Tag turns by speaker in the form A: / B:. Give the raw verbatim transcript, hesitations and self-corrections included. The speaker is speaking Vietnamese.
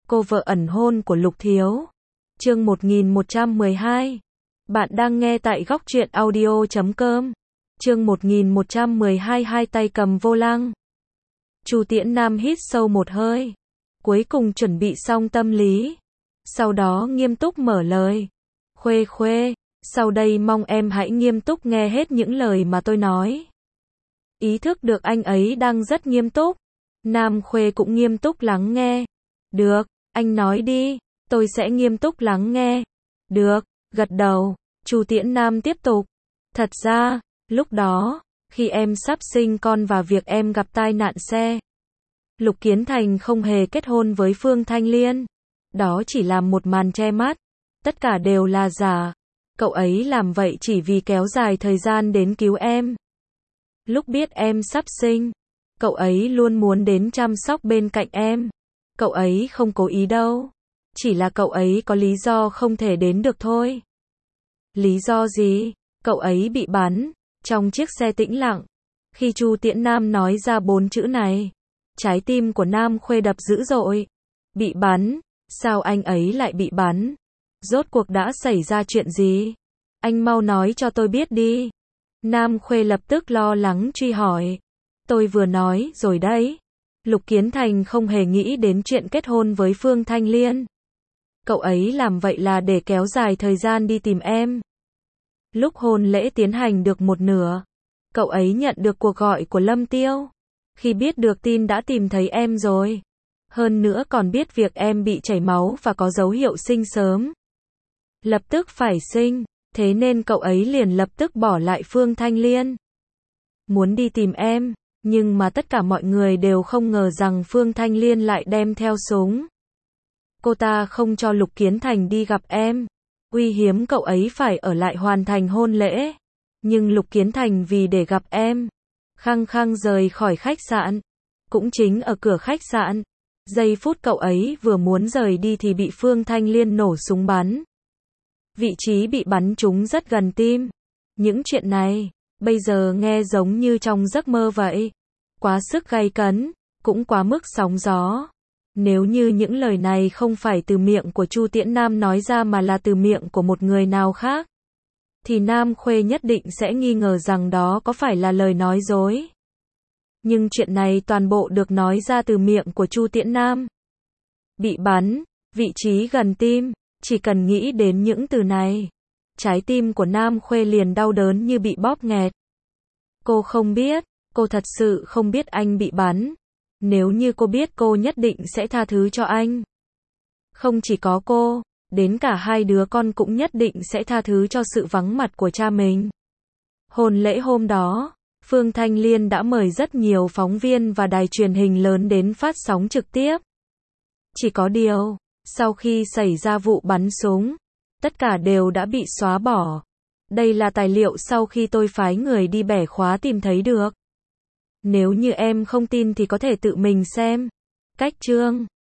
A: Cô vợ ẩn hôn của Lục Thiếu. Chương một nghìn một trăm mười hai. Bạn đang nghe tại góc truyện audio chấm com. Chương một nghìn một trăm mười hai, hai tay cầm vô lăng. Chu Tiễn Nam hít sâu một hơi, cuối cùng chuẩn bị xong tâm lý, sau đó nghiêm túc mở lời. Khuê Khuê, sau đây mong em hãy nghiêm túc nghe hết những lời mà tôi nói. Ý thức được anh ấy đang rất nghiêm túc, Nam Khuê cũng nghiêm túc lắng nghe. Được, anh nói đi, tôi sẽ nghiêm túc lắng nghe. Được, gật đầu, Chu Tiễn Nam tiếp tục. Thật ra, lúc đó, khi em sắp sinh con và việc em gặp tai nạn xe, Lục Kiến Thành không hề kết hôn với Phương Thanh Liên. Đó chỉ là một màn che mắt. Tất cả đều là giả. Cậu ấy làm vậy chỉ vì kéo dài thời gian đến cứu em. Lúc biết em sắp sinh, cậu ấy luôn muốn đến chăm sóc bên cạnh em. Cậu ấy không cố ý đâu. Chỉ là cậu ấy có lý do không thể đến được thôi. Lý do gì? Cậu ấy bị bắn trong chiếc xe tĩnh lặng. Khi Chu Tiễn Nam nói ra bốn chữ này, trái tim của Nam Khuê đập dữ dội. Bị bắn? Sao anh ấy lại bị bắn? Rốt cuộc đã xảy ra chuyện gì? Anh mau nói cho tôi biết đi. Nam Khuê lập tức lo lắng truy hỏi. Tôi vừa nói rồi đấy. Lục Kiến Thành không hề nghĩ đến chuyện kết hôn với Phương Thanh Liên. Cậu ấy làm vậy là để kéo dài thời gian đi tìm em. Lúc hôn lễ tiến hành được một nửa, cậu ấy nhận được cuộc gọi của Lâm Tiêu. Khi biết được tin đã tìm thấy em rồi, hơn nữa còn biết việc em bị chảy máu và có dấu hiệu sinh sớm, lập tức phải sinh, thế nên cậu ấy liền lập tức bỏ lại Phương Thanh Liên, muốn đi tìm em, nhưng mà tất cả mọi người đều không ngờ rằng Phương Thanh Liên lại đem theo súng. Cô ta không cho Lục Kiến Thành đi gặp em, uy hiếm cậu ấy phải ở lại hoàn thành hôn lễ. Nhưng Lục Kiến Thành vì để gặp em, khăng khăng rời khỏi khách sạn. Cũng chính ở cửa khách sạn, giây phút cậu ấy vừa muốn rời đi thì bị Phương Thanh Liên nổ súng bắn. Vị trí bị bắn trúng rất gần tim. Những chuyện này, bây giờ nghe giống như trong giấc mơ vậy. Quá sức gay cấn, cũng quá mức sóng gió. Nếu như những lời này không phải từ miệng của Chu Tiễn Nam nói ra mà là từ miệng của một người nào khác, thì Nam Khuê nhất định sẽ nghi ngờ rằng đó có phải là lời nói dối. Nhưng chuyện này toàn bộ được nói ra từ miệng của Chu Tiễn Nam. Bị bắn, vị trí gần tim, chỉ cần nghĩ đến những từ này, trái tim của Nam Khuê liền đau đớn như bị bóp nghẹt. Cô không biết, cô thật sự không biết anh bị bắn. Nếu như cô biết cô nhất định sẽ tha thứ cho anh. Không chỉ có cô, đến cả hai đứa con cũng nhất định sẽ tha thứ cho sự vắng mặt của cha mình. Hôn lễ hôm đó, Phương Thanh Liên đã mời rất nhiều phóng viên và đài truyền hình lớn đến phát sóng trực tiếp. Chỉ có điều, sau khi xảy ra vụ bắn súng, tất cả đều đã bị xóa bỏ. Đây là tài liệu sau khi tôi phái người đi bẻ khóa tìm thấy được. Nếu như em không tin thì có thể tự mình xem. Cách chương